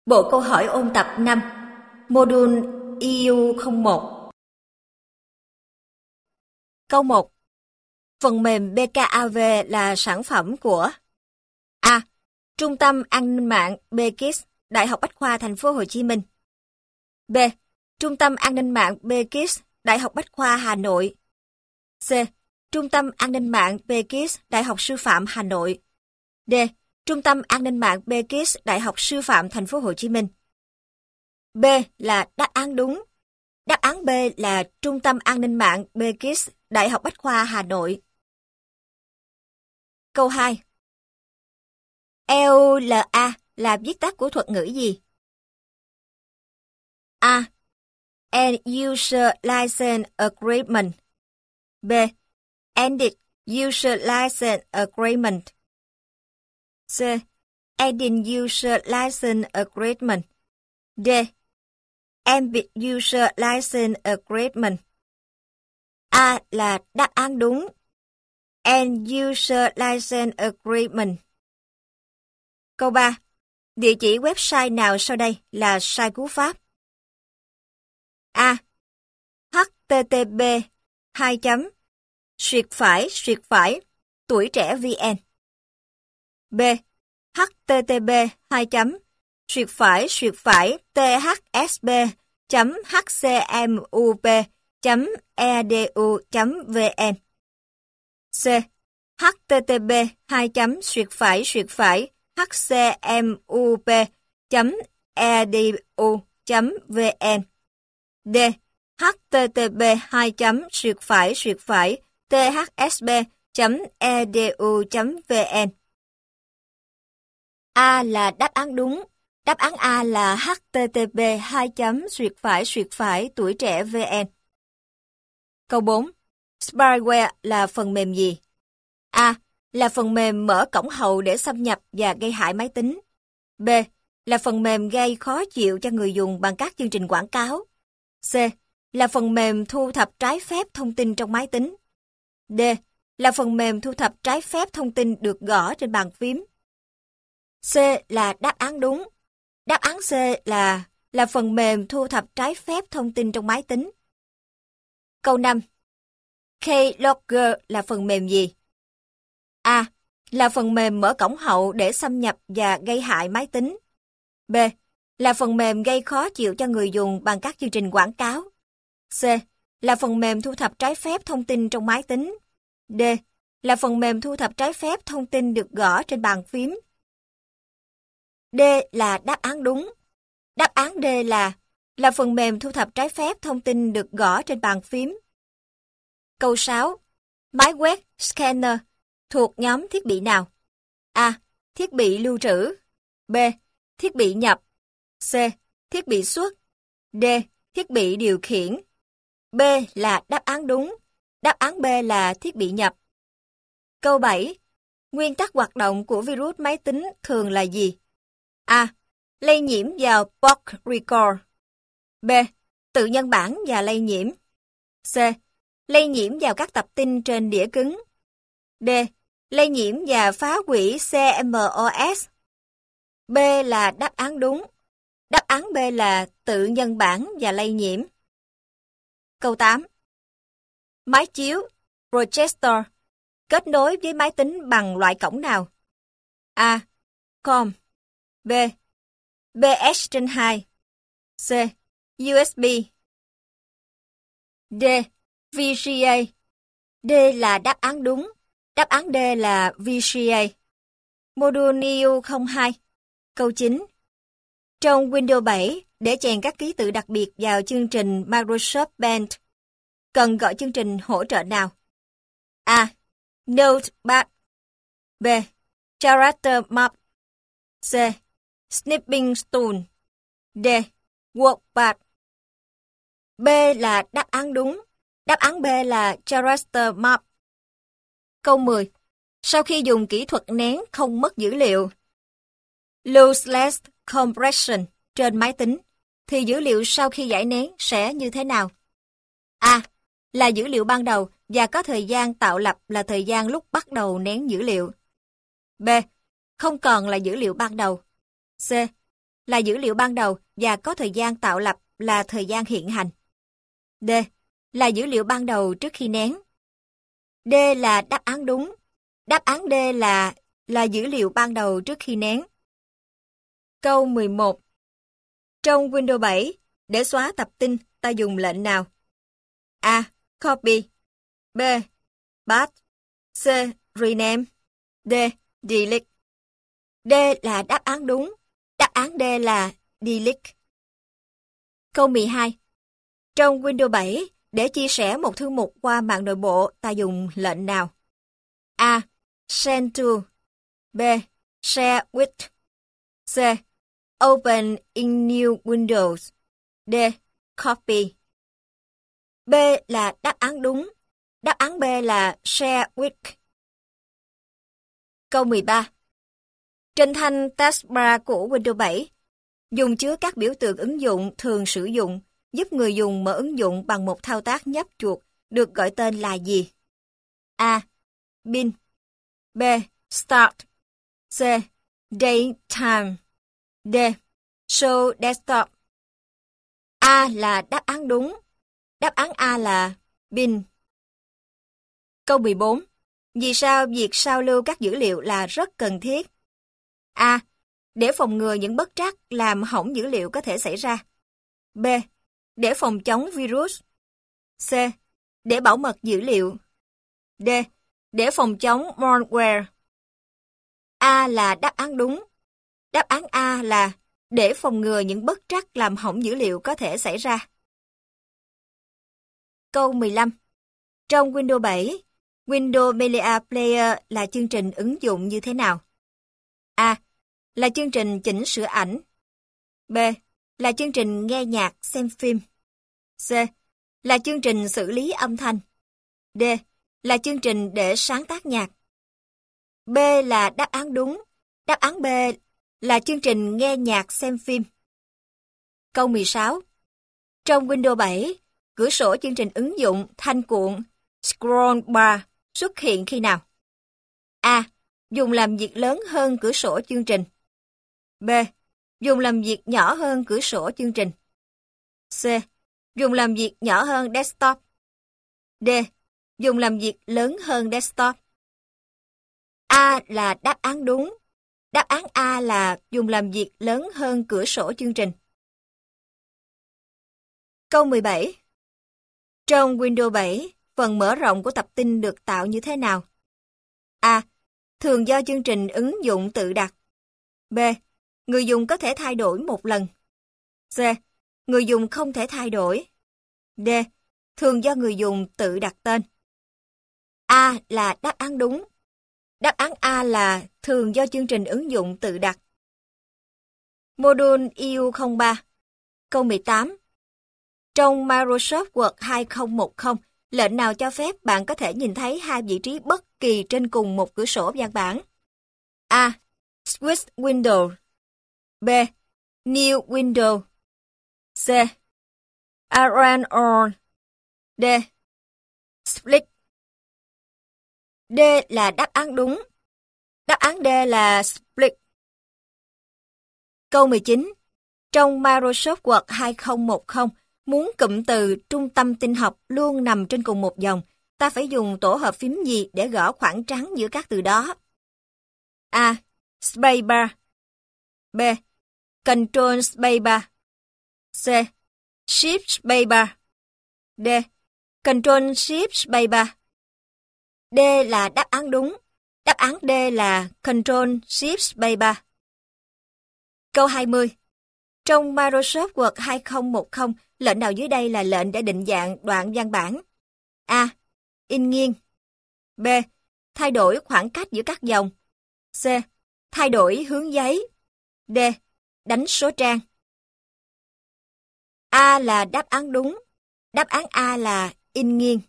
Bộ câu hỏi ôn tập 5, Module EU01. Câu 1. Phần mềm BKAV là sản phẩm của A. Trung tâm An ninh mạng BKIS, Đại học Bách khoa Thành phố Hồ Chí Minh. B. Trung tâm An ninh mạng BKIS, Đại học Bách khoa Hà Nội. C. Trung tâm An ninh mạng BKIS, Đại học Sư phạm Hà Nội. D. Trung tâm An ninh mạng BKIS, Đại học Sư phạm Thành phố Hồ Chí Minh. B là đáp án đúng. Đáp án B là Trung tâm An ninh mạng BKIS, Đại học Bách khoa Hà Nội. Câu 2. EULA là viết tắt của thuật ngữ gì? A. End User License Agreement. B. Ended User License Agreement. C. Ending User License Agreement. D. Ended User License Agreement. A là đáp án đúng. End User License Agreement. Câu 3. Địa chỉ website nào sau đây là sai cú pháp? A. http tuổi trẻ vn. B. http thsb.hcmup.edu.vn. C. http hcmup.edu.vn. D. http thsb.edu.vn. A là đáp án đúng. Đáp án A là http tuổi trẻ vn. Câu 4. Spyware là phần mềm gì? A. Là phần mềm mở cổng hậu để xâm nhập và gây hại máy tính. B. Là phần mềm gây khó chịu cho người dùng bằng các chương trình quảng cáo. C. Là phần mềm thu thập trái phép thông tin trong máy tính. D. Là phần mềm thu thập trái phép thông tin được gõ trên bàn phím. C là đáp án đúng. Đáp án C là phần mềm thu thập trái phép thông tin trong máy tính. Câu 5. Keylogger là phần mềm gì? A. Là phần mềm mở cổng hậu để xâm nhập và gây hại máy tính. B. Là phần mềm gây khó chịu cho người dùng bằng các chương trình quảng cáo. C. Là phần mềm thu thập trái phép thông tin trong máy tính. D. Là phần mềm thu thập trái phép thông tin được gõ trên bàn phím. D là đáp án đúng. Đáp án D là phần mềm thu thập trái phép thông tin được gõ trên bàn phím. Câu 6. Máy quét scanner thuộc nhóm thiết bị nào? A. Thiết bị lưu trữ. B. Thiết bị nhập. C. Thiết bị xuất. D. Thiết bị điều khiển. B là đáp án đúng. Đáp án B là thiết bị nhập. Câu 7. Nguyên tắc hoạt động của virus máy tính thường là gì? A. Lây nhiễm vào port record. B. Tự nhân bản và lây nhiễm. C. Lây nhiễm vào các tập tin trên đĩa cứng. D. Lây nhiễm và phá hủy CMOS. B là đáp án đúng. Đáp án B là tự nhân bản và lây nhiễm. Câu 8. Máy chiếu projector kết nối với máy tính bằng loại cổng nào? A. COM. B. BX/2. C. USB. D. VGA. D là đáp án đúng. Đáp án D là VGA. Module EU02. Câu 9. Trong Windows 7, để chèn các ký tự đặc biệt vào chương trình Microsoft Paint, cần gọi chương trình hỗ trợ nào? A. Notepad. B. Character Map. C. Snipping Tool. D. Workpad. B là đáp án đúng. Đáp án B là Character Map. Câu 10. Sau khi dùng kỹ thuật nén không mất dữ liệu lossless compression trên máy tính, thì dữ liệu sau khi giải nén sẽ như thế nào? A. Là dữ liệu ban đầu và có thời gian tạo lập là thời gian lúc bắt đầu nén dữ liệu. B. Không còn là dữ liệu ban đầu. C. là dữ liệu ban đầu và có thời gian tạo lập là thời gian hiện hành. D. Là dữ liệu ban đầu trước khi nén. D là đáp án đúng. Đáp án D là dữ liệu ban đầu trước khi nén. Câu 11. Trong Windows 7, để xóa tập tin, ta dùng lệnh nào? A. Copy. B. Paste. C. Rename. D. Delete. D là đáp án đúng. Đáp án D là delete. Câu 12. Trong Windows 7, để chia sẻ một thư mục qua mạng nội bộ, ta dùng lệnh nào? A. Send to. B. Share with. C. Open in new Windows. D. Copy. B là đáp án đúng. Đáp án B là share with. Câu 13. Trên thanh taskbar của Windows 7, dùng chứa các biểu tượng ứng dụng thường sử dụng, giúp người dùng mở ứng dụng bằng một thao tác nhấp chuột, được gọi tên là gì? A. Bin. B. Start. C. Date time. D. Show desktop. A là đáp án đúng. Đáp án A là bin. Câu 14. Vì sao việc sao lưu các dữ liệu là rất cần thiết? A. Để phòng ngừa những bất trắc làm hỏng dữ liệu có thể xảy ra. B. Để phòng chống virus. C. Để bảo mật dữ liệu. D. Để phòng chống malware. A là đáp án đúng. Đáp án A là để phòng ngừa những bất trắc làm hỏng dữ liệu có thể xảy ra. Câu 15. Trong Windows 7, Windows Media Player là chương trình ứng dụng như thế nào? A. Là chương trình chỉnh sửa ảnh. B. Là chương trình nghe nhạc, xem phim. C. Là chương trình xử lý âm thanh. D. Là chương trình để sáng tác nhạc. B là đáp án đúng. Đáp án B là chương trình nghe nhạc, xem phim. Câu 16. Trong Windows 7, cửa sổ chương trình ứng dụng thanh cuộn scroll bar xuất hiện khi nào? A. Dùng làm việc lớn hơn cửa sổ chương trình. B. Dùng làm việc nhỏ hơn cửa sổ chương trình. C. Dùng làm việc nhỏ hơn desktop. D. Dùng làm việc lớn hơn desktop. A là đáp án đúng. Đáp án A là dùng làm việc lớn hơn cửa sổ chương trình. Câu 17. Trong Windows 7, phần mở rộng của tập tin được tạo như thế nào? A. Thường do chương trình ứng dụng tự đặt. B. Người dùng có thể thay đổi một lần. C. Người dùng không thể thay đổi. D. Thường do người dùng tự đặt tên. A là đáp án đúng. Đáp án A là thường do chương trình ứng dụng tự đặt. Module EU03. Câu 18. Trong Microsoft Word 2010, lệnh nào cho phép bạn có thể nhìn thấy hai vị trí bất kỳ trên cùng một cửa sổ văn bản? A. Switch window. B. New window. C. Arrange all. D. Split. D là đáp án đúng. Đáp án D là split. Câu 19. Trong Microsoft Word 2010, muốn cụm từ trung tâm tin học luôn nằm trên cùng một dòng, ta phải dùng tổ hợp phím gì để gõ khoảng trắng giữa các từ đó? A. Spacebar. B. Control Spacebar. C. Shift Spacebar. D. Control Shift Spacebar. D là đáp án đúng. Đáp án D là Control Shift Spacebar. Câu 20. Trong Microsoft Word 2010, lệnh nào dưới đây là lệnh để định dạng đoạn văn bản? A. In nghiêng. B. Thay đổi khoảng cách giữa các dòng. C. Thay đổi hướng giấy. D. Đánh số trang. A là đáp án đúng. Đáp án A là in nghiêng.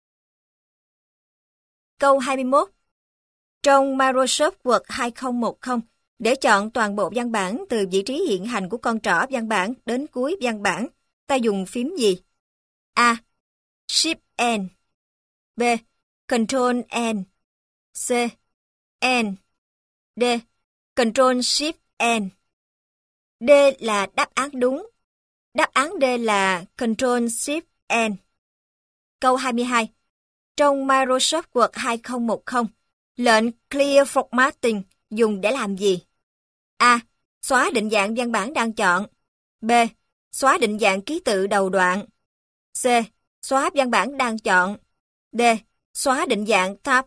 Câu 21. Trong Microsoft Word 2010, để chọn toàn bộ văn bản từ vị trí hiện hành của con trỏ văn bản đến cuối văn bản, ta dùng phím gì? A. Shift N. B. Control N. C. N. D. Control Shift N. D là đáp án đúng. Đáp án D là Ctrl-Shift-N. Câu 22. Trong Microsoft Word 2010, lệnh Clear Formatting dùng để làm gì? A. Xóa định dạng văn bản đang chọn. B. Xóa định dạng ký tự đầu đoạn. C. Xóa văn bản đang chọn. D. Xóa định dạng tab.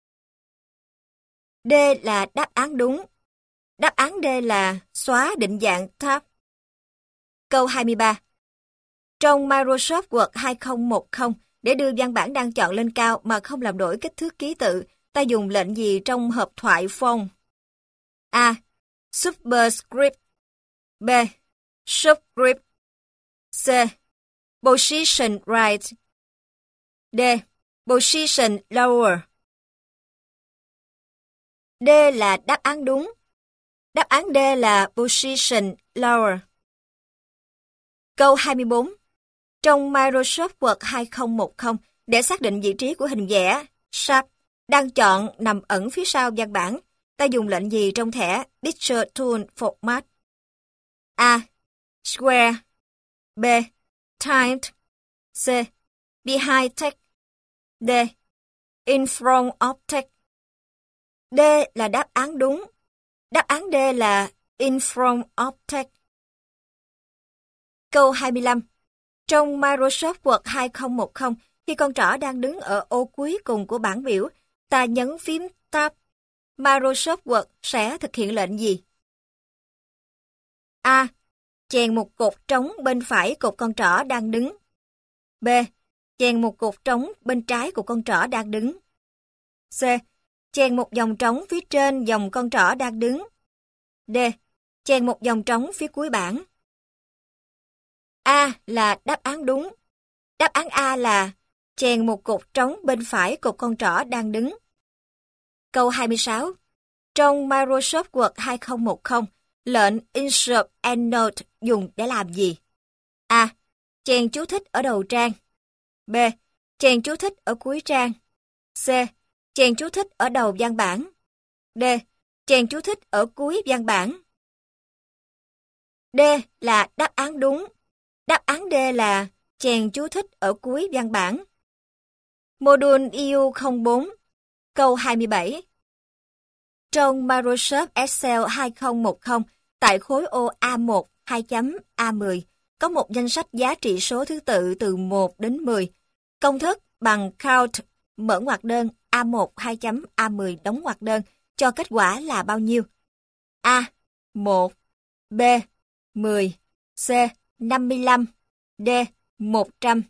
D là đáp án đúng. Đáp án D là xóa định dạng tab. Câu 23. Trong Microsoft Word 2010, để đưa văn bản đang chọn lên cao mà không làm đổi kích thước ký tự, ta dùng lệnh gì trong hộp thoại font? A. Superscript. B. Subscript. C. Position right. D. Position lower. D là đáp án đúng. Đáp án D là position lower. Câu 24. Trong Microsoft Word 2010, để xác định vị trí của hình vẽ, Sharp đang chọn nằm ẩn phía sau văn bản, ta dùng lệnh gì trong thẻ Picture Tool Format? A. Square. B. Tilde. C. Behind text. D. In front of text. D là đáp án đúng. Đáp án D là in front of text. Câu 25. Trong Microsoft Word 2010, khi con trỏ đang đứng ở ô cuối cùng của bảng biểu, ta nhấn phím Tab. Microsoft Word sẽ thực hiện lệnh gì? A. Chèn một cột trống bên phải cột con trỏ đang đứng. B. Chèn một cột trống bên trái của con trỏ đang đứng. C. Chèn một dòng trống phía trên dòng con trỏ đang đứng. D. Chèn một dòng trống phía cuối bảng. A là đáp án đúng. Đáp án A là chèn một cột trống bên phải cột con trỏ đang đứng. Câu 26. Trong Microsoft Word 2010, lệnh Insert EndNote dùng để làm gì? A. Chèn chú thích ở đầu trang. B. Chèn chú thích ở cuối trang. C. Chèn chú thích ở đầu văn bản. D. Chèn chú thích ở cuối văn bản. D là đáp án đúng. Đáp án D là chèn chú thích ở cuối văn bản. Module EU04. Câu 27. Trong Microsoft Excel 2010, tại khối ô A1 2.A10, có một danh sách giá trị số thứ tự từ 1 đến 10. Công thức bằng count mở ngoặc đơn A1 2.A10 đóng ngoặc đơn cho kết quả là bao nhiêu? A. 1. B. 10. C. 55. D. 100.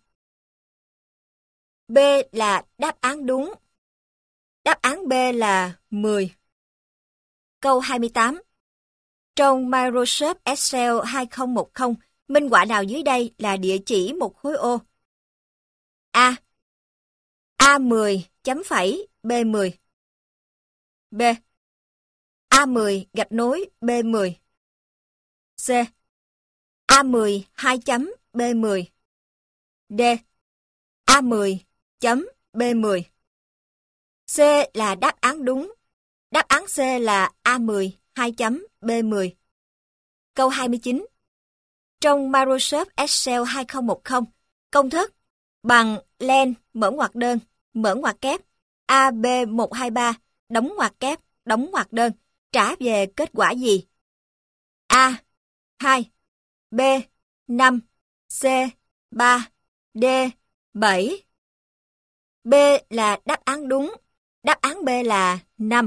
B là đáp án đúng. Đáp án B là 10. Câu 28. Trong Microsoft Excel 2010, minh họa nào dưới đây là địa chỉ một khối ô? A. A10 chấm phẩy B10. B. A10 gạch nối B10. C. A10 2 chấm B10. D. A10 chấm B10. C là đáp án đúng. Đáp án C là A10 2 chấm B10. Câu 29. Trong Microsoft Excel 2010, công thức bằng len mở ngoặc đơn, mở ngoặc kép, AB123 đóng ngoặc kép, đóng ngoặc đơn trả về kết quả gì? A. 2. B. 5. C. 3. D. 7. B là đáp án đúng. Đáp án B là 5.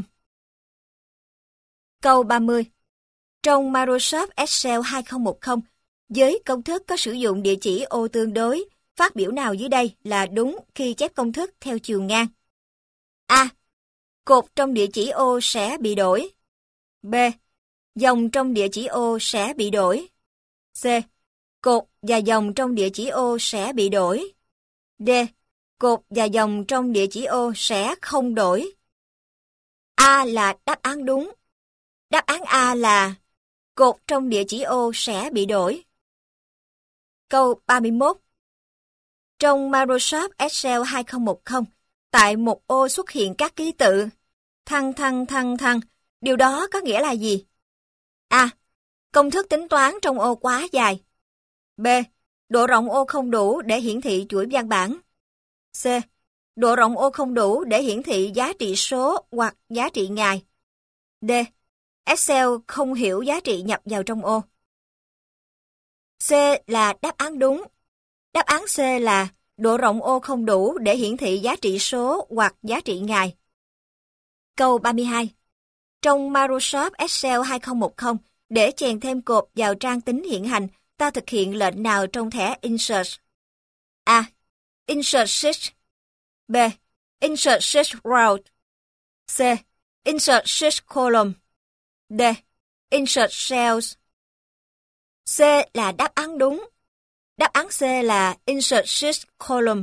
Câu 30. Trong Microsoft Excel 2010, với công thức có sử dụng địa chỉ ô tương đối, phát biểu nào dưới đây là đúng khi chép công thức theo chiều ngang? A. Cột trong địa chỉ ô sẽ bị đổi. B. Dòng trong địa chỉ ô sẽ bị đổi. C. Cột và dòng trong địa chỉ ô sẽ bị đổi. D. Cột và dòng trong địa chỉ ô sẽ không đổi. A là đáp án đúng. Đáp án A là cột trong địa chỉ ô sẽ bị đổi. Câu 31. Trong Microsoft Excel 2010, tại một ô xuất hiện các ký tự thăng thăng thăng thăng, điều đó có nghĩa là gì? A. Công thức tính toán trong ô quá dài. B. Độ rộng ô không đủ để hiển thị chuỗi văn bản. C. Độ rộng ô không đủ để hiển thị giá trị số hoặc giá trị ngày. D. Excel không hiểu giá trị nhập vào trong ô. C là đáp án đúng. Đáp án C là độ rộng ô không đủ để hiển thị giá trị số hoặc giá trị ngày. Câu 32. Trong Microsoft Excel 2010, để chèn thêm cột vào trang tính hiện hành, ta thực hiện lệnh nào trong thẻ Insert? A. Insert Sheet. B. Insert Sheet Row. C. Insert Sheet Column. D. Insert Cells. C là đáp án đúng. Đáp án C là Insert Sheet Column.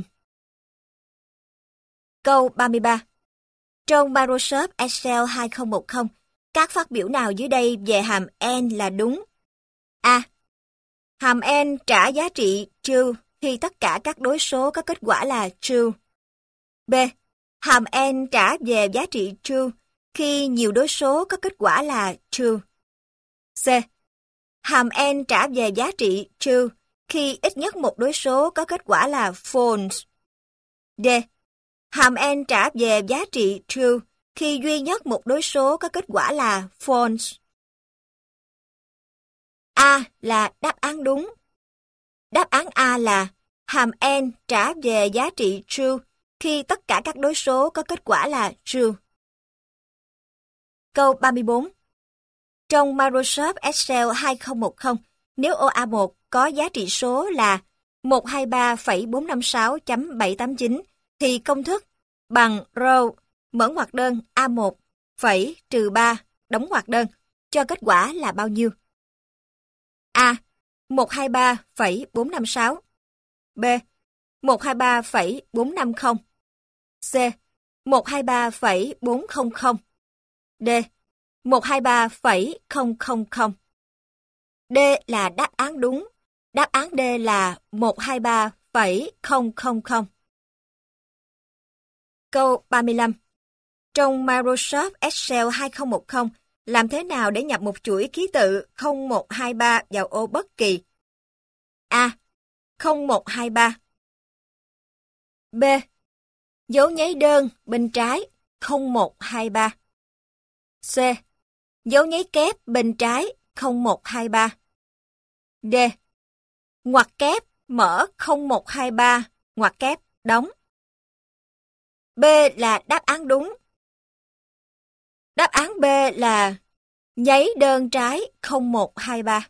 Câu 33. Trong Microsoft Excel 2010, các phát biểu nào dưới đây về hàm N là đúng? A. Hàm N trả giá trị true khi tất cả các đối số có kết quả là true. B. Hàm N trả về giá trị true khi nhiều đối số có kết quả là true. C. Hàm N trả về giá trị true khi ít nhất một đối số có kết quả là false. D. Hàm N trả về giá trị true khi duy nhất một đối số có kết quả là false. A là đáp án đúng. Đáp án A là hàm N trả về giá trị true khi tất cả các đối số có kết quả là true. Câu 34. Trong Microsoft Excel 2010, nếu ô A1 có giá trị số là 123,456.789 thì công thức bằng row mở ngoặc đơn A1 phẩy trừ 3 đóng ngoặc đơn cho kết quả là bao nhiêu? A. 123,456. B. 123,450. C. 123,400. D. 123,000. D là đáp án đúng. Đáp án D là 123,000. Câu 35. Trong Microsoft Excel 2010, làm thế nào để nhập một chuỗi ký tự 0123 vào ô bất kỳ? A. 0123. B. Dấu nháy đơn bên trái 0123. C. Dấu nháy kép bên trái 0123. D. Ngoặc kép mở 0123, ngoặc kép đóng. B là đáp án đúng. Đáp án B là nháy đơn trái 0123.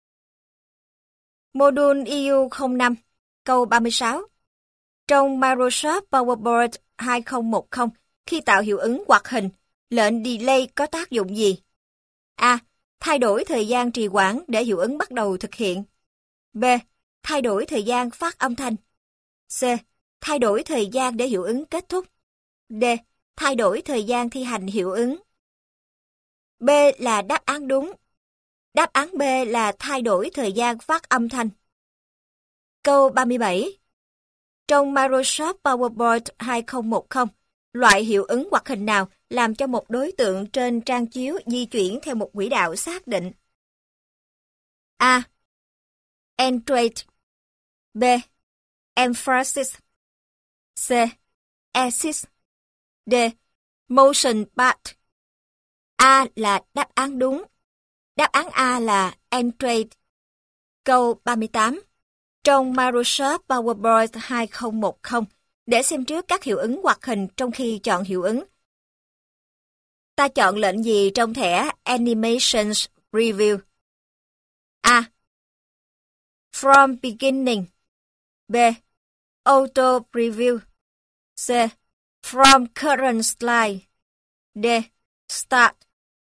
Module EU05, câu 36. Trong Microsoft PowerPoint 2010, khi tạo hiệu ứng hoạt hình, lệnh delay có tác dụng gì? A. Thay đổi thời gian trì hoãn để hiệu ứng bắt đầu thực hiện. B. Thay đổi thời gian phát âm thanh. C. Thay đổi thời gian để hiệu ứng kết thúc. D. Thay đổi thời gian thi hành hiệu ứng. B là đáp án đúng. Đáp án B là thay đổi thời gian phát âm thanh. Câu 37. Trong Microsoft PowerPoint 2010, loại hiệu ứng hoạt hình nào làm cho một đối tượng trên trang chiếu di chuyển theo một quỹ đạo xác định? A. Entrate. B. Emphasis. C. Assist. D. Motion path. A là đáp án đúng. Đáp án A là Entrate. Câu 38. Trong Microsoft PowerPoint 2010, để xem trước các hiệu ứng hoạt hình trong khi chọn hiệu ứng, ta chọn lệnh gì trong thẻ Animations Preview? A. From Beginning. B. Auto Preview. C. From Current Slide. D. Start.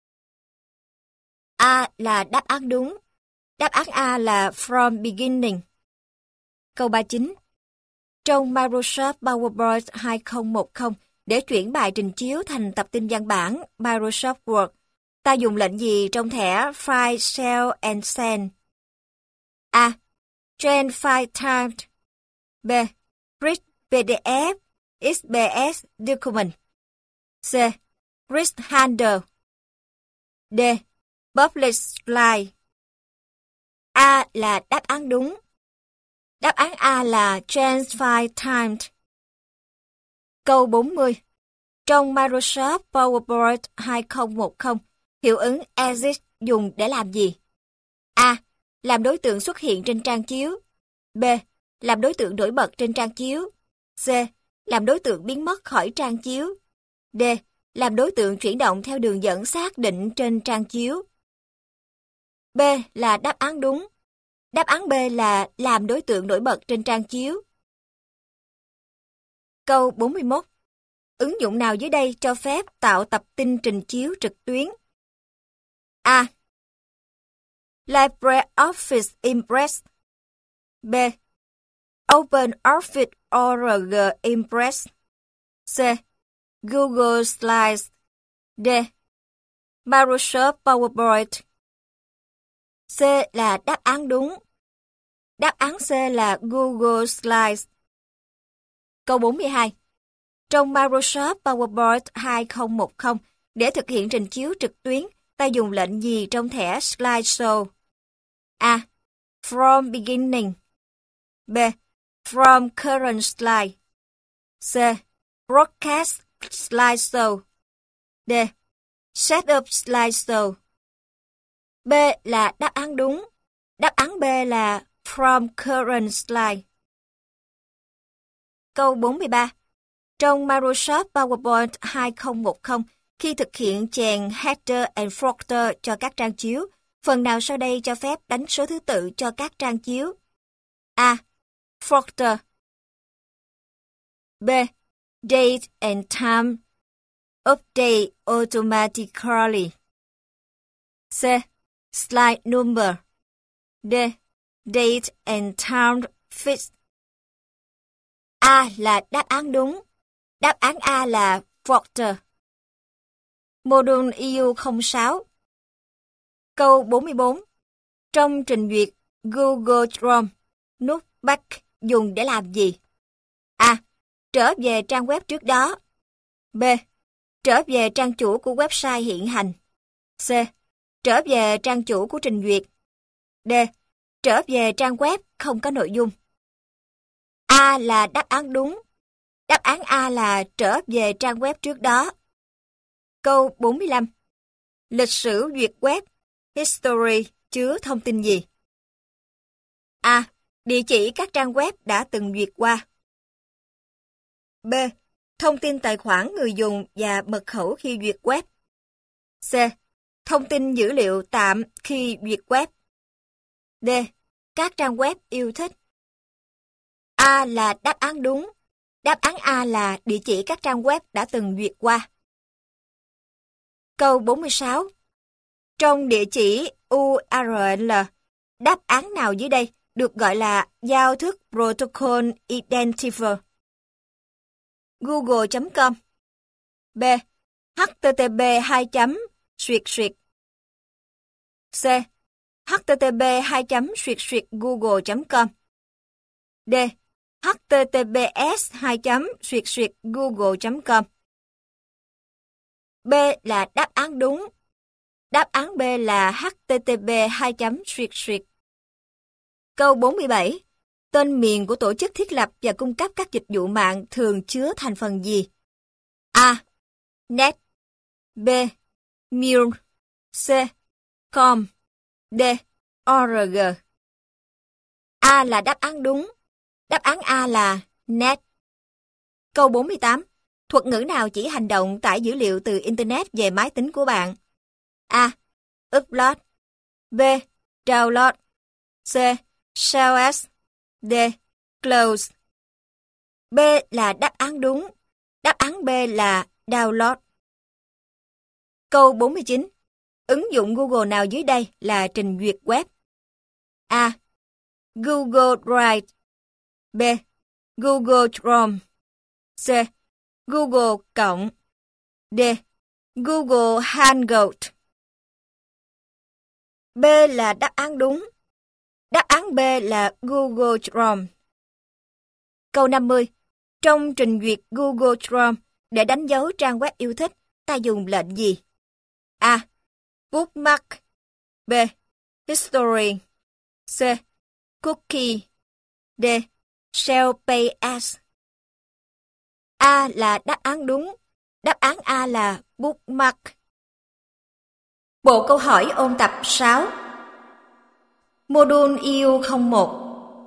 A là đáp án đúng. Đáp án A là From Beginning. Câu 39. Trong Microsoft PowerPoint 2010, để chuyển bài trình chiếu thành tập tin văn bản Microsoft Word, ta dùng lệnh gì trong thẻ File, Save and Send? A. Change File Type. B. Read PDF, XPS Document. C. Read Handle. D. Publish Slide. là đáp án đúng. Đáp án A là Change File Timed. Câu 40. Trong Microsoft PowerPoint 2010, hiệu ứng Exit dùng để làm gì? A. Làm đối tượng xuất hiện trên trang chiếu. B. Làm đối tượng nổi bật trên trang chiếu. C. Làm đối tượng biến mất khỏi trang chiếu. D. Làm đối tượng chuyển động theo đường dẫn xác định trên trang chiếu. B là đáp án đúng. Đáp án B là làm đối tượng nổi bật trên trang chiếu. Câu 41. Ứng dụng nào dưới đây cho phép tạo tập tin trình chiếu trực tuyến? A. LibreOffice Impress. B. OpenOffice Org Impress. C. Google Slides. D. Microsoft PowerPoint. C là đáp án đúng. Đáp án C là Google Slides. Câu 42. Trong Microsoft PowerPoint 2010, để thực hiện trình chiếu trực tuyến, ta dùng lệnh gì trong thẻ Slideshow? A. From beginning. B. From current slide. C. Broadcast slideshow. D. Setup slideshow. B là đáp án đúng. Đáp án B là from current slide. Câu 43. Trong Microsoft PowerPoint 2010, khi thực hiện chèn header and footer cho các trang chiếu, phần nào sau đây cho phép đánh số thứ tự cho các trang chiếu? A. Footer. B. Date and time update automatically. C. Slide number. D. Date and time fix. A là đáp án đúng. Đáp án A là footer. Module EU 06. Câu 44. Trong trình duyệt Google Chrome, nút Back dùng để làm gì? A. Trở về trang web trước đó. B. Trở về trang chủ của website hiện hành. C. Trở về trang chủ của trình duyệt. D. Trở về trang web không có nội dung. A là đáp án đúng. Đáp án A là trở về trang web trước đó. Câu 45. Lịch sử duyệt web, history, chứa thông tin gì? A. Địa chỉ các trang web đã từng duyệt qua. B. Thông tin tài khoản người dùng và mật khẩu khi duyệt web. C. Thông tin dữ liệu tạm khi duyệt web. D. Các trang web yêu thích. A là đáp án đúng. Đáp án A là địa chỉ các trang web đã từng duyệt qua. Câu 46. Trong địa chỉ URL, đáp án nào dưới đây được gọi là giao thức Protocol Identifier? Google.com. B. http:// C. http://google.com. D. https://google.com. B là đáp án đúng. Đáp án B là http://. Câu 47. Tên miền của tổ chức thiết lập và cung cấp các dịch vụ mạng thường chứa thành phần gì? A. Net. B. Mail. C. Com. D. Org. A là đáp án đúng. Đáp án A là Net. Câu 48. Thuật ngữ nào chỉ hành động tải dữ liệu từ Internet về máy tính của bạn? A. Upload. B. Download. C. Share as. D. Close. B là đáp án đúng. Đáp án B là Download. Câu 49. Ứng dụng Google nào dưới đây là trình duyệt web? A. Google Drive. B. Google Chrome. C. Google Cộng. D. Google Hangout. B là đáp án đúng. Đáp án B là Google Chrome. Câu 50. Trong trình duyệt Google Chrome, để đánh dấu trang web yêu thích, ta dùng lệnh gì? A. Bookmark. B. History. C. Cookie. D. Shall pay as. A là đáp án đúng. Đáp án A là bookmark. Bộ câu hỏi ôn tập 6. Module EU01.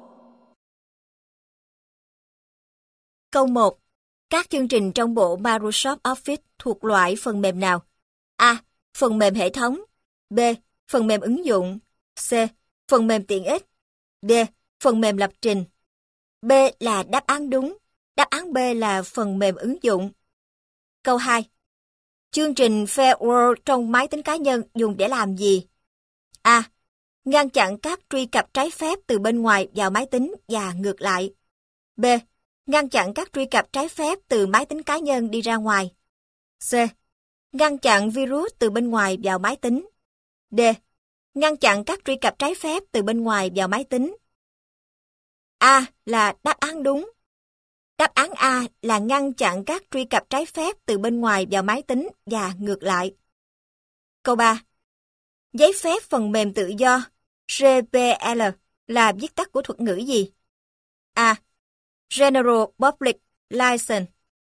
Câu 1. Các chương trình trong bộ Microsoft Office thuộc loại phần mềm nào? A. Phần mềm hệ thống. B. Phần mềm ứng dụng. C. Phần mềm tiện ích. D. Phần mềm lập trình. B là đáp án đúng. Đáp án B là phần mềm ứng dụng. Câu 2. Chương trình firewall trong máy tính cá nhân dùng để làm gì? A. Ngăn chặn các truy cập trái phép từ bên ngoài vào máy tính và ngược lại. B. Ngăn chặn các truy cập trái phép từ máy tính cá nhân đi ra ngoài. C. Ngăn chặn virus từ bên ngoài vào máy tính. D. Ngăn chặn các truy cập trái phép từ bên ngoài vào máy tính. A là đáp án đúng. Đáp án A là ngăn chặn các truy cập trái phép từ bên ngoài vào máy tính và ngược lại. Câu 3. Giấy phép phần mềm tự do GPL là viết tắt của thuật ngữ gì? A. General Public License.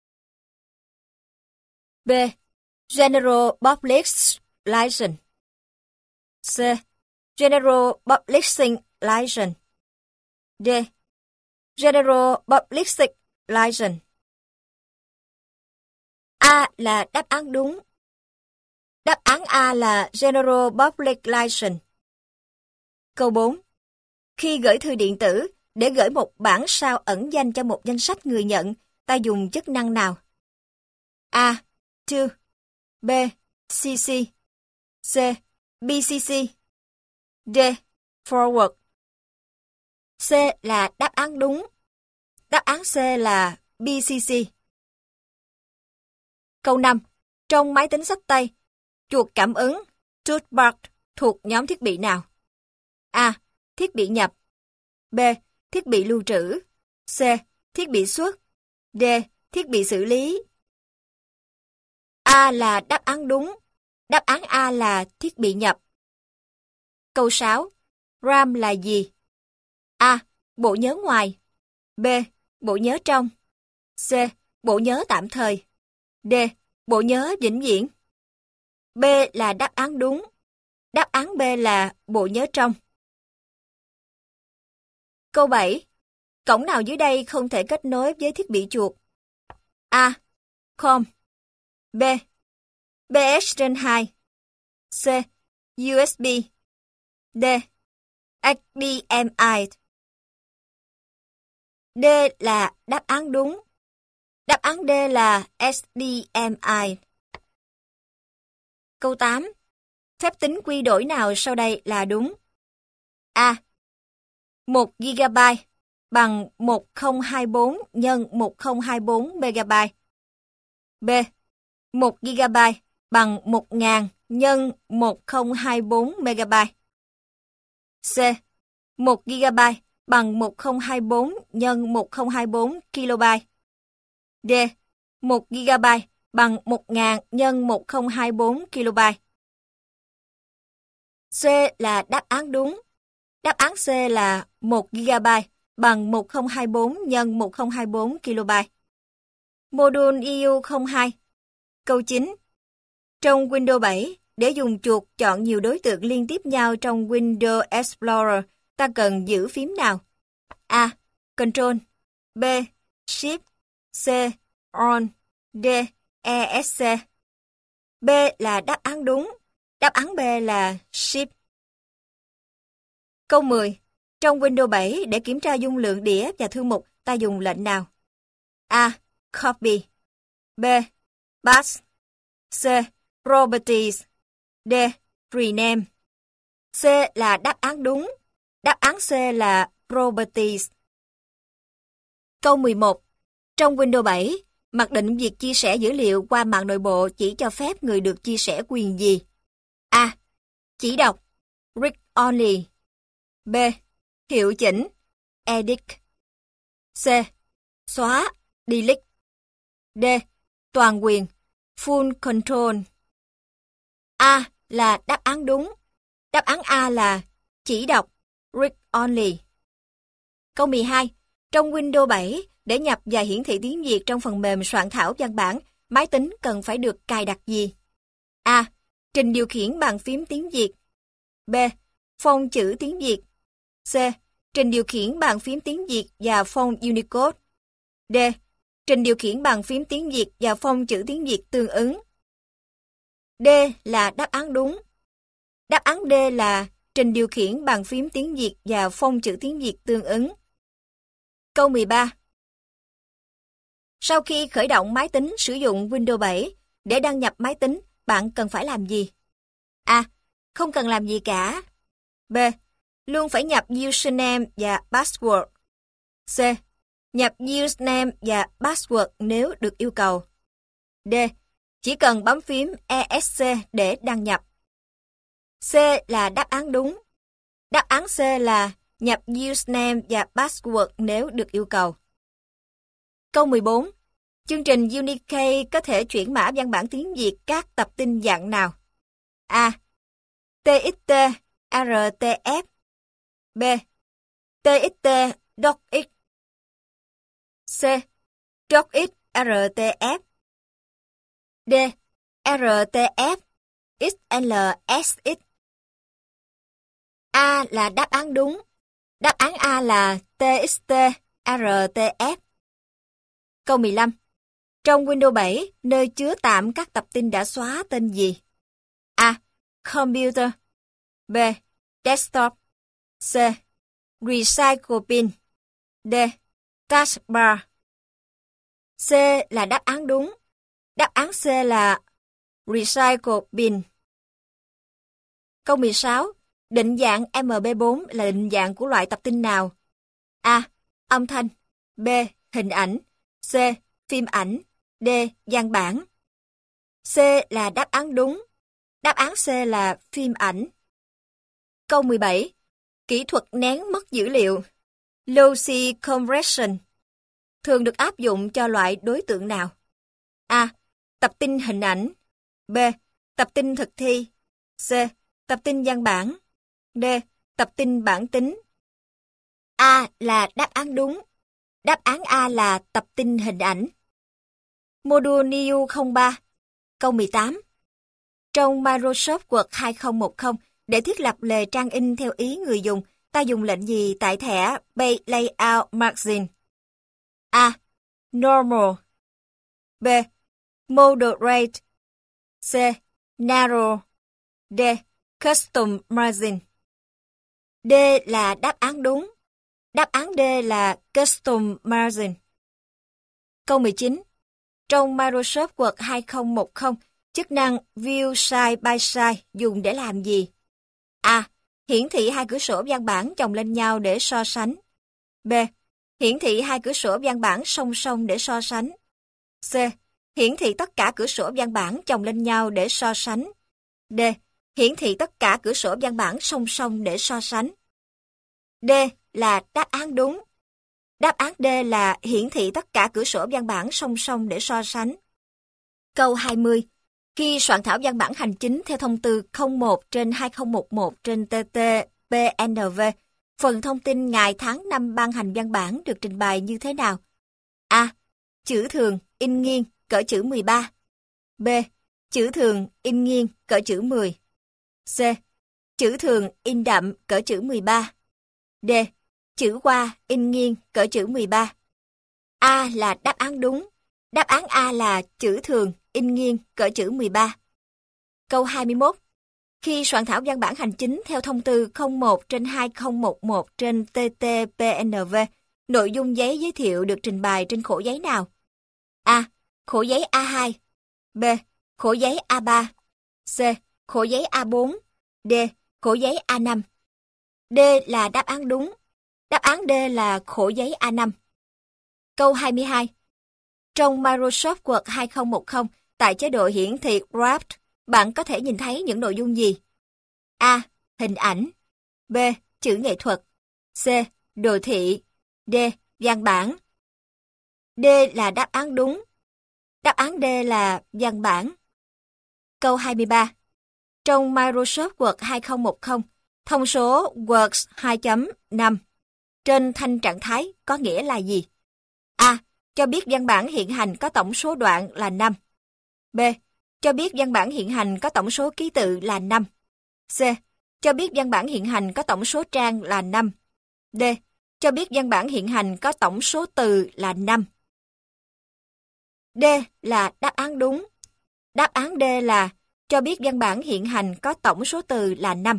B. General Public License. C. General Publishing License. D. General Publishing License. A là đáp án đúng. Đáp án A là General Public License. Câu 4. Khi gửi thư điện tử, để gửi một bản sao ẩn danh cho một danh sách người nhận, ta dùng chức năng nào? A. To. B. CC. C. BCC. D. Forward. C là đáp án đúng. Đáp án C là BCC. Câu 5. Trong máy tính xách tay, chuột cảm ứng touchbar thuộc nhóm thiết bị nào? A. Thiết bị nhập. B. Thiết bị lưu trữ. C. Thiết bị xuất. D. Thiết bị xử lý. A là đáp án đúng. Đáp án A là thiết bị nhập. Câu 6. RAM là gì? A. Bộ nhớ ngoài. B. Bộ nhớ trong. C. Bộ nhớ tạm thời. D. Bộ nhớ vĩnh viễn. B là đáp án đúng. Đáp án B là bộ nhớ trong. Câu 7. Cổng nào dưới đây không thể kết nối với thiết bị chuột? A. COM. B. BX/2. C. USB. D. HDMI. D là đáp án đúng. Đáp án D là HDMI. Câu 8. Phép tính quy đổi nào sau đây là đúng? A. 1 GB bằng 1024 nhân 1024 MB. B. 1 GB bằng 1000 nhân 1024 MB. C. 1 GB bằng 1024 nhân 1024 KB. D. 1 GB bằng 1000 nhân 1024 KB. C là đáp án đúng. Đáp án C là 1 GB bằng 1024 nhân 1024 KB. Module EU02. Câu 9. Trong Windows 7, để dùng chuột chọn nhiều đối tượng liên tiếp nhau trong Windows Explorer, ta cần giữ phím nào? A. Control. B. Shift. C. On. D. ESC. B là đáp án đúng. Đáp án B là Shift. Câu 10. Trong Windows 7, để kiểm tra dung lượng đĩa và thư mục, ta dùng lệnh nào? A. Copy. B. Paste. C. Properties. D. Rename. C là đáp án đúng. Đáp án C là Properties. Câu 11. Trong Windows 7, mặc định việc chia sẻ dữ liệu qua mạng nội bộ chỉ cho phép người được chia sẻ quyền gì? A. Chỉ đọc. Read only. B. Hiệu chỉnh. Edit. C. Xóa. Delete. D. Toàn quyền. Full control. A là đáp án đúng. Đáp án A là chỉ đọc. Read Only. Câu 12. Trong Windows 7, để nhập và hiển thị tiếng Việt trong phần mềm soạn thảo văn bản, máy tính cần phải được cài đặt gì? A. Trình điều khiển bàn phím tiếng Việt. B. Phông chữ tiếng Việt. C. Trình điều khiển bàn phím tiếng Việt và phông Unicode. D. Trình điều khiển bàn phím tiếng Việt và phông chữ tiếng Việt tương ứng. D là đáp án đúng. Đáp án D là trình điều khiển bàn phím tiếng Việt và phông chữ tiếng Việt tương ứng. Câu 13. Sau khi khởi động máy tính sử dụng Windows 7, để đăng nhập máy tính, bạn cần phải làm gì? A. Không cần làm gì cả. B. Luôn phải nhập username và password. C. Nhập username và password nếu được yêu cầu. D. Chỉ cần bấm phím ESC để đăng nhập. C là đáp án đúng. Đáp án C là nhập username và password nếu được yêu cầu. Câu 14. Chương trình Unicode có thể chuyển mã văn bản tiếng Việt các tập tin dạng nào? A. TXT, RTF. B. TXT, DocX. C. DocX, RTF. D. RTF, XLSX. A là đáp án đúng. Đáp án A là TXT, RTF. Câu 15. Trong Windows 7, nơi chứa tạm các tập tin đã xóa tên gì? A. Computer. B. Desktop. C. Recycle bin. D. Taskbar. C là đáp án đúng. Đáp án C là Recycle bin. Câu 16. Định dạng MB4 là định dạng của loại tập tin nào? A. Âm thanh. B. Hình ảnh. C. Phim ảnh. D. Văn bản. C là đáp án đúng. Đáp án C là phim ảnh. Câu 17. Kỹ thuật nén mất dữ liệu Lossy compression thường được áp dụng cho loại đối tượng nào? A. Tập tin hình ảnh. B. Tập tin thực thi. C. Tập tin văn bản. D. Tập tin bản tính. A là đáp án đúng. Đáp án A là tập tin hình ảnh. Module New 03. Câu 18. Trong Microsoft Word 2010, để thiết lập lề trang in theo ý người dùng, ta dùng lệnh gì tại thẻ Page Layout Margin? A. Normal. B. Moderate. C. Narrow. D. Custom Margin. D là đáp án đúng. Đáp án D là Custom Margin. Câu 19. Trong Microsoft Word 2010, chức năng View Side by Side dùng để làm gì? A. Hiển thị hai cửa sổ văn bản chồng lên nhau để so sánh. B. Hiển thị hai cửa sổ văn bản song song để so sánh. C. Hiển thị tất cả cửa sổ văn bản chồng lên nhau để so sánh. D. Hiển thị tất cả cửa sổ văn bản song song để so sánh. D là đáp án đúng. Đáp án D là hiển thị tất cả cửa sổ văn bản song song để so sánh. Câu 20. Khi soạn thảo văn bản hành chính theo thông tư 01/2011/TT-PNV, phần thông tin ngày tháng năm ban hành văn bản được trình bày như thế nào? A. Chữ thường in nghiêng cỡ chữ 13. B. Chữ thường in nghiêng cỡ chữ 10. C. Chữ thường in đậm cỡ chữ 13. D. Chữ hoa in nghiêng cỡ chữ 13. A là đáp án đúng. Đáp án A là chữ thường in nghiêng cỡ chữ 13. Câu 21. Khi soạn thảo văn bản hành chính theo thông tư 01/2011/TT-PNV, nội dung giấy giới thiệu được trình bày trên khổ giấy nào? A. Khổ giấy A2. B. Khổ giấy A3. C. Khổ giấy A4. D. Khổ giấy A5. D là đáp án đúng. Đáp án D là khổ giấy A5. Câu 22. Trong Microsoft Word 2010, tại chế độ hiển thị Wrap, bạn có thể nhìn thấy những nội dung gì? A. Hình ảnh. B. Chữ nghệ thuật. C. Đồ thị. D. Văn bản. D là đáp án đúng. Đáp án D là văn bản. Câu 23. Trong Microsoft Word 2010, Thông số works 2.5 trên thanh trạng thái có nghĩa là gì? A. Cho biết văn bản hiện hành có tổng số đoạn là 5. B. Cho biết văn bản hiện hành có tổng số ký tự là 5. C. Cho biết văn bản hiện hành có tổng số trang là 5. D. Cho biết văn bản hiện hành có tổng số từ là 5. D là đáp án đúng. Đáp án D là cho biết văn bản hiện hành có tổng số từ là 5.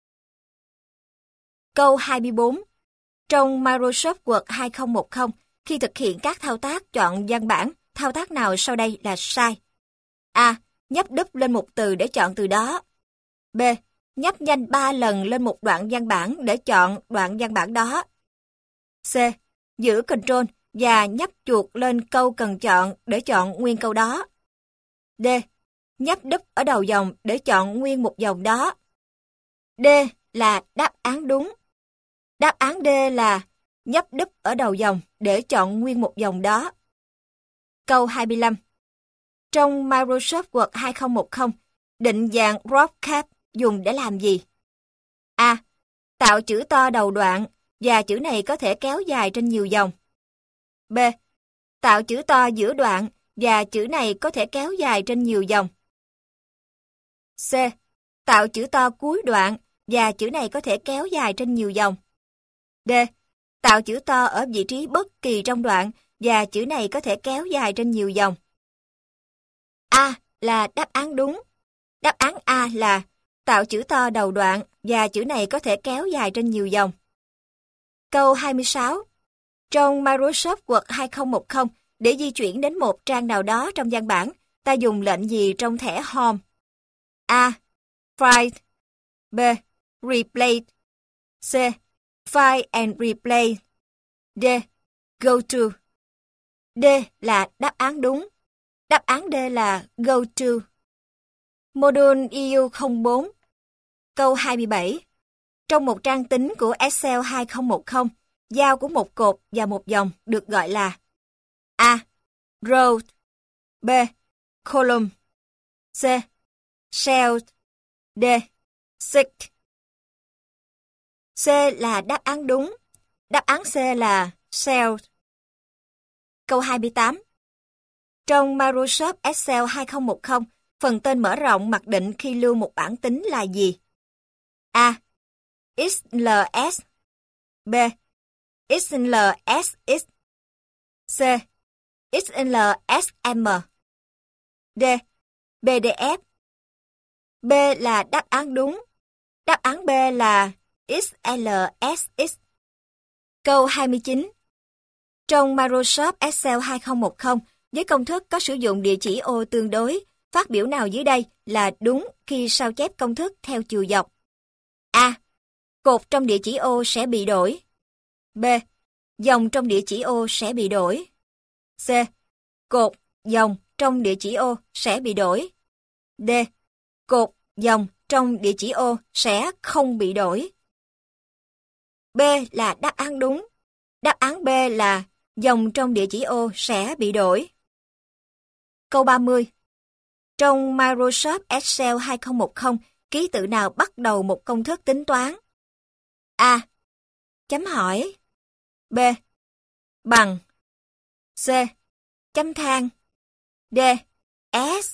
Câu 24. Trong Microsoft Word 2010, khi thực hiện các thao tác chọn văn bản, thao tác nào sau đây là sai? A. Nhấp đúp lên một từ để chọn từ đó. B. Nhấp nhanh 3 lần lên một đoạn văn bản để chọn đoạn văn bản đó. C. Giữ Ctrl và nhấp chuột lên câu cần chọn để chọn nguyên câu đó. D. Nhấp đúp ở đầu dòng để chọn nguyên một dòng đó. D là đáp án đúng. Đáp án D là nhấp đúp ở đầu dòng để chọn nguyên một dòng đó. Câu 25. Trong Microsoft Word 2010, định dạng broadcast dùng để làm gì? A. Tạo chữ to đầu đoạn và chữ này có thể kéo dài trên nhiều dòng. B. Tạo chữ to giữa đoạn và chữ này có thể kéo dài trên nhiều dòng. C. Tạo chữ to cuối đoạn và chữ này có thể kéo dài trên nhiều dòng. D. Tạo chữ to ở vị trí bất kỳ trong đoạn và chữ này có thể kéo dài trên nhiều dòng. A là đáp án đúng. Đáp án A là tạo chữ to đầu đoạn và chữ này có thể kéo dài trên nhiều dòng. Câu 26. Trong Microsoft Word 2010, để di chuyển đến một trang nào đó trong văn bản, ta dùng lệnh gì trong thẻ Home? A. Find. B. Replace. C. Find and Replace. D. Go to. D là đáp án đúng. Đáp án D là Go to. Module EU04. Câu 27. Trong một trang tính của Excel 2010, giao của một cột và một dòng được gọi là A. Row. B. Column. C. Cell. D. Sheet. C là đáp án đúng. Đáp án C là Cell. Câu 28. Trong Microsoft Excel 2010, phần tên mở rộng mặc định khi lưu một bảng tính là gì? A. XLS. B. XLSX. C. XLSM. D. PDF. B là đáp án đúng. Đáp án B là XLSX. Câu 29. Trong Microsoft Excel 2010, với công thức có sử dụng địa chỉ ô tương đối, phát biểu nào dưới đây là đúng khi sao chép công thức theo chiều dọc? A. Cột trong địa chỉ ô sẽ bị đổi. B. Dòng trong địa chỉ ô sẽ bị đổi. C. Cột, dòng trong địa chỉ ô sẽ bị đổi. D. Cột, dòng trong địa chỉ ô sẽ không bị đổi. B là đáp án đúng. Đáp án B là dòng trong địa chỉ ô sẽ bị đổi. Câu 30. Trong Microsoft Excel 2010, ký tự nào bắt đầu một công thức tính toán? A. Chấm hỏi. B. Bằng. C. Chấm than. D. S.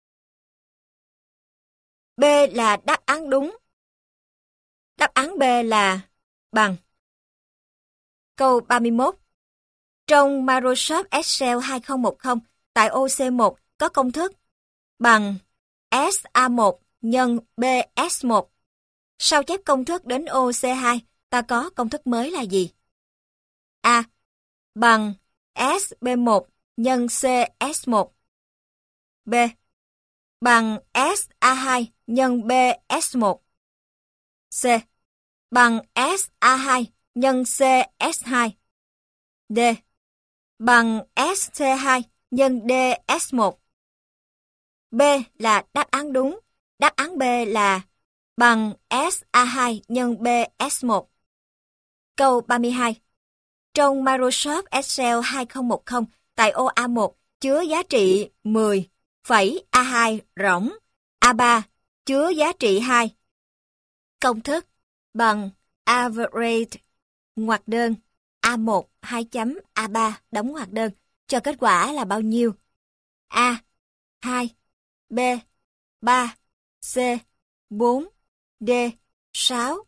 B là đáp án đúng. Đáp án B là bằng. Câu 31. Trong Microsoft Excel 2010, tại ô C1 có công thức bằng SA1 nhân BS1. Sau chép công thức đến ô C2, ta có công thức mới là gì? A. Bằng SB1 nhân CS1. B. Bằng SA2 nhân BS1. C. Bằng SA2 nhân CS2. D. Bằng SC2 nhân DS1. B là đáp án đúng. Đáp án B là bằng SA2 nhân BS1. Câu 32. Trong Microsoft Excel 2010, tại ô A1 chứa giá trị 10, phẩy A2 rỗng, A3 chứa giá trị 2. Công thức bằng average ngoặc đơn A1 2 chấm A3 đóng ngoặc đơn cho kết quả là bao nhiêu? A 2, B 3, C 4, D 6.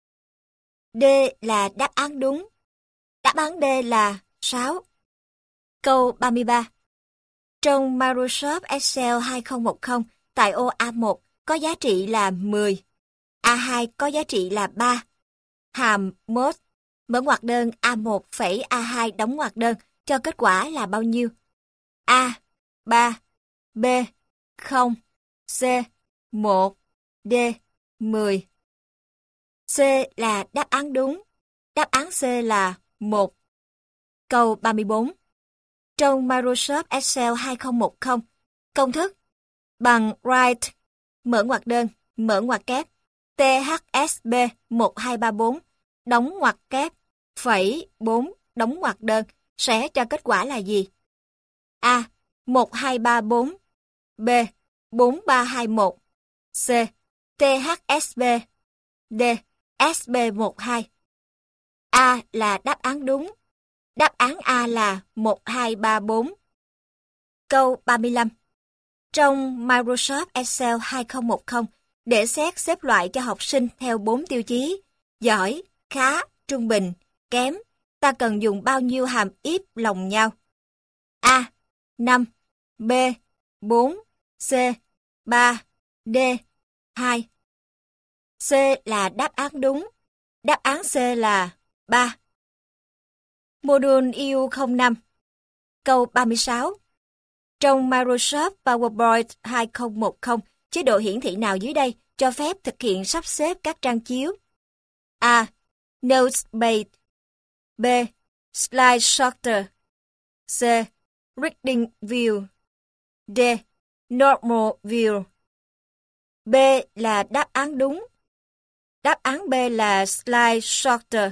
D là đáp án đúng. Đáp án D là 6. Câu 33. Trong Microsoft Excel 2010, tại ô A1 có giá trị là 10, A2 có giá trị là 3. Hàm mode mở ngoặc đơn A1 phẩy A2 đóng ngoặc đơn cho kết quả là bao nhiêu? A 3, B 0, C 1, D 10. C là đáp án đúng. Đáp án C là 1. Câu 34. Trong Microsoft Excel 2010, công thức bằng write mở ngoặc đơn, mở ngoặc kép THSB 1234 đóng ngoặc kép phẩy 4 đóng ngoặc đơn sẽ cho kết quả là gì? A 1234, B 4321, C THSB, D SB12. A là đáp án đúng. Đáp án A là 1234. Câu 35. Trong Microsoft Excel 2010, để xét xếp loại cho học sinh theo 4 tiêu chí, giỏi, khá, trung bình, kém, ta cần dùng bao nhiêu hàm if lồng nhau? A 5, B 4, C 3, D 2. C là đáp án đúng. Đáp án C là 3. Module EU05. Câu 36. Trong Microsoft PowerPoint 2010, chế độ hiển thị nào dưới đây cho phép thực hiện sắp xếp các trang chiếu? A. Notes Based, B. Slide Sorter, C. Reading View, D. Normal View. B là đáp án đúng. Đáp án B là Slide Sorter.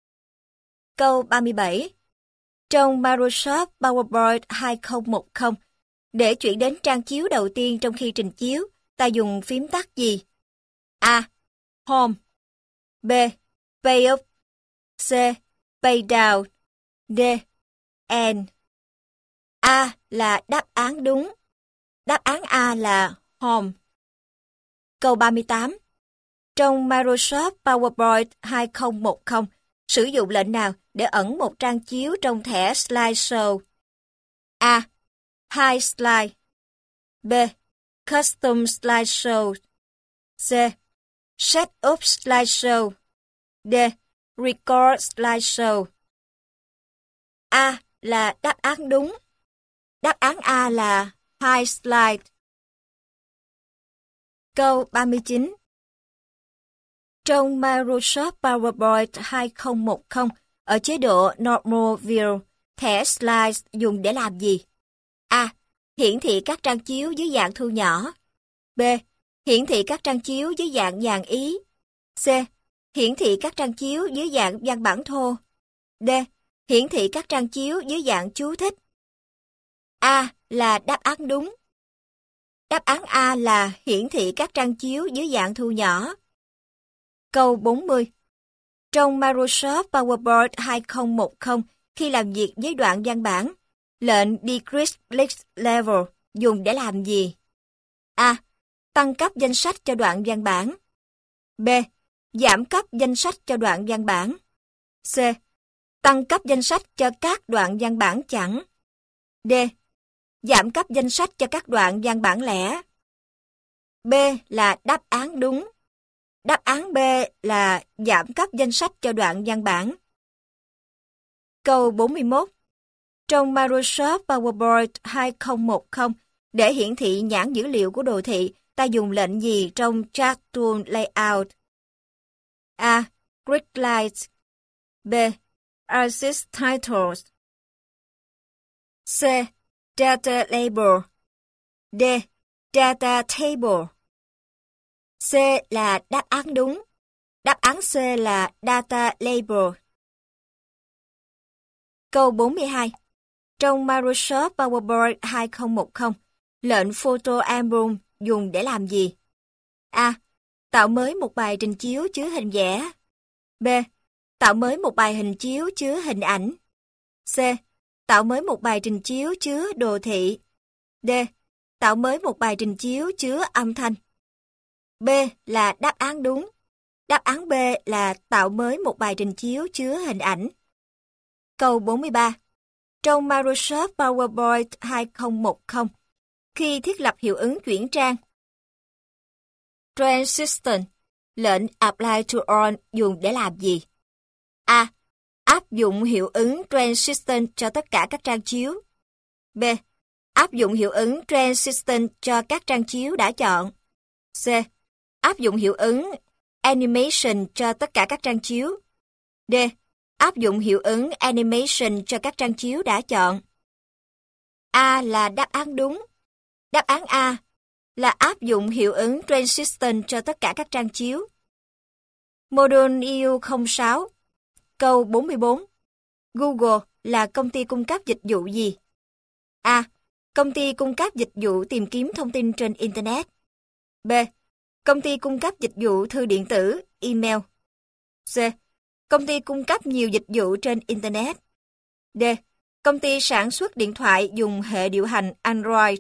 Câu 37. Trong Microsoft PowerPoint 2010, để chuyển đến trang chiếu đầu tiên trong khi trình chiếu, ta dùng phím tắt gì? A. Home, B. Pay Up, C. Pay Down, D. End. A là đáp án đúng. Đáp án A là Home. Câu 38. Trong Microsoft PowerPoint 2010, sử dụng lệnh nào để ẩn một trang chiếu trong thẻ slideshow? A. Hide Slide, B. Custom Slideshow, C. Set up Slideshow, D. Record Slideshow. A là đáp án đúng. Đáp án A là Hide Slide. Câu 39. Trong Microsoft PowerPoint 2010, ở chế độ Normal View, thẻ Slides dùng để làm gì? A. Hiển thị các trang chiếu dưới dạng thu nhỏ. B. Hiển thị các trang chiếu dưới dạng dàn ý. C. Hiển thị các trang chiếu dưới dạng văn bản thô. D. Hiển thị các trang chiếu dưới dạng chú thích. A là đáp án đúng. Đáp án A là hiển thị các trang chiếu dưới dạng thu nhỏ. Câu 40. Trong Microsoft PowerPoint 2010, khi làm việc với đoạn văn bản, lệnh Decrease List Level dùng để làm gì? A. Tăng cấp danh sách cho đoạn văn bản. B. Giảm cấp danh sách cho đoạn văn bản. C. Tăng cấp danh sách cho các đoạn văn bản chẵn. D. Giảm cấp danh sách cho các đoạn văn bản lẻ. B là đáp án đúng. Đáp án B là giảm cấp danh sách cho đoạn văn bản. Câu 41. Trong Microsoft PowerPoint 2010, để hiển thị nhãn dữ liệu của đồ thị, ta dùng lệnh gì trong Chart Tool Layout? A. Grid Lines, B. Axis Titles, C. Data Label, D. Data Table. C là đáp án đúng. Đáp án C là Data Label. Câu 42. Trong Microsoft PowerPoint 2010, lệnh Photo Album dùng để làm gì? A. Tạo mới một bài trình chiếu chứa hình vẽ. B. Tạo mới một bài hình chiếu chứa hình ảnh. C. Tạo mới một bài trình chiếu chứa đồ thị. D. Tạo mới một bài trình chiếu chứa âm thanh. B là đáp án đúng. Đáp án B là tạo mới một bài trình chiếu chứa hình ảnh. Câu 43. Trong Microsoft PowerPoint 2010, khi thiết lập hiệu ứng chuyển trang, Transition, lệnh Apply to All dùng để làm gì? A. Áp dụng hiệu ứng Transition cho tất cả các trang chiếu. B. Áp dụng hiệu ứng Transition cho các trang chiếu đã chọn. C. Áp dụng hiệu ứng Animation cho tất cả các trang chiếu. D. Áp dụng hiệu ứng Animation cho các trang chiếu đã chọn. A là đáp án đúng. Đáp án A là áp dụng hiệu ứng Transition cho tất cả các trang chiếu. Module EU06. Câu 44. Google là công ty cung cấp dịch vụ gì? A. Công ty cung cấp dịch vụ tìm kiếm thông tin trên Internet. B. Công ty cung cấp dịch vụ thư điện tử, email. C. Công ty cung cấp nhiều dịch vụ trên Internet. D. Công ty sản xuất điện thoại dùng hệ điều hành Android.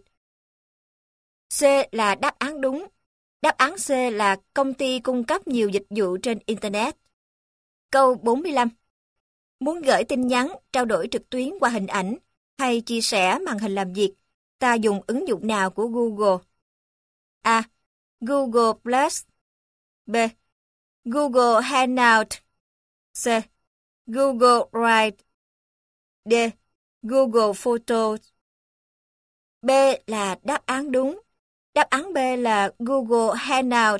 C là đáp án đúng. Đáp án C là công ty cung cấp nhiều dịch vụ trên Internet. Câu 45. Muốn gửi tin nhắn, trao đổi trực tuyến qua hình ảnh hay chia sẻ màn hình làm việc, ta dùng ứng dụng nào của Google? A. Google Plus. B. Google Hangout. C. Google Drive. D. Google Photos. B là đáp án đúng. Đáp án B là Google Hangout.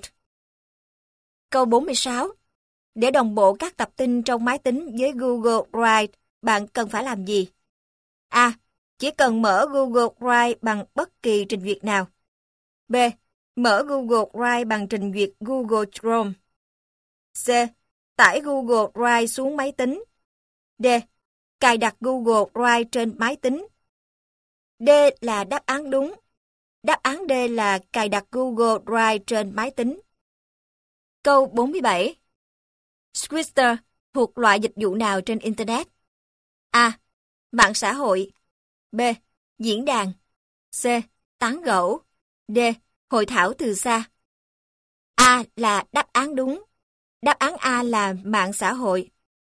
Câu 46. Để đồng bộ các tập tin trong máy tính với Google Drive, bạn cần phải làm gì? A. Chỉ cần mở Google Drive bằng bất kỳ trình duyệt nào. B. Mở Google Drive bằng trình duyệt Google Chrome. C. Tải Google Drive xuống máy tính. D. Cài đặt Google Drive trên máy tính. D là đáp án đúng. Đáp án D là cài đặt Google Drive trên máy tính. Câu 47. Twitter thuộc loại dịch vụ nào trên Internet? A. Mạng xã hội. B. Diễn đàn. C. Tán gẫu. D. Hội thảo từ xa. A là đáp án đúng. Đáp án A là mạng xã hội.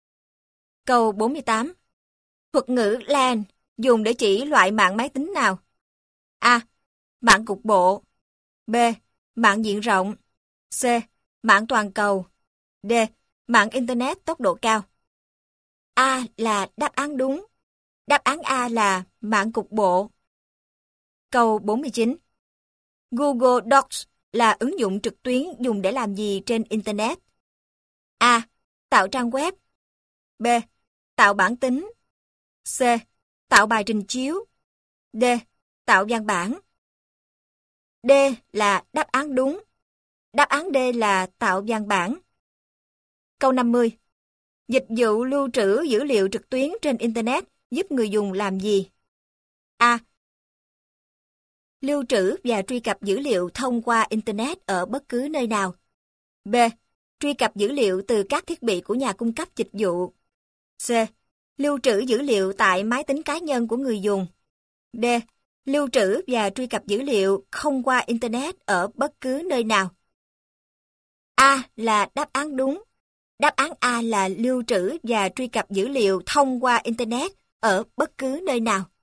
Câu 48. Thuật ngữ LAN dùng để chỉ loại mạng máy tính nào? A. Mạng cục bộ. B. Mạng diện rộng. C. Mạng toàn cầu. D. Mạng Internet tốc độ cao. A là đáp án đúng. Đáp án A là mạng cục bộ. Câu 49. Google Docs là ứng dụng trực tuyến dùng để làm gì trên Internet? A. Tạo trang web. B. Tạo bản tính. C. Tạo bài trình chiếu. D. Tạo văn bản. D là đáp án đúng. Đáp án D là tạo văn bản. Câu 50. Dịch vụ lưu trữ dữ liệu trực tuyến trên Internet giúp người dùng làm gì? A. Lưu trữ và truy cập dữ liệu thông qua Internet ở bất cứ nơi nào. B. Truy cập dữ liệu từ các thiết bị của nhà cung cấp dịch vụ. C. Lưu trữ dữ liệu tại máy tính cá nhân của người dùng. D. Lưu trữ và truy cập dữ liệu không qua Internet ở bất cứ nơi nào. A là đáp án đúng. Đáp án A là lưu trữ và truy cập dữ liệu thông qua Internet ở bất cứ nơi nào.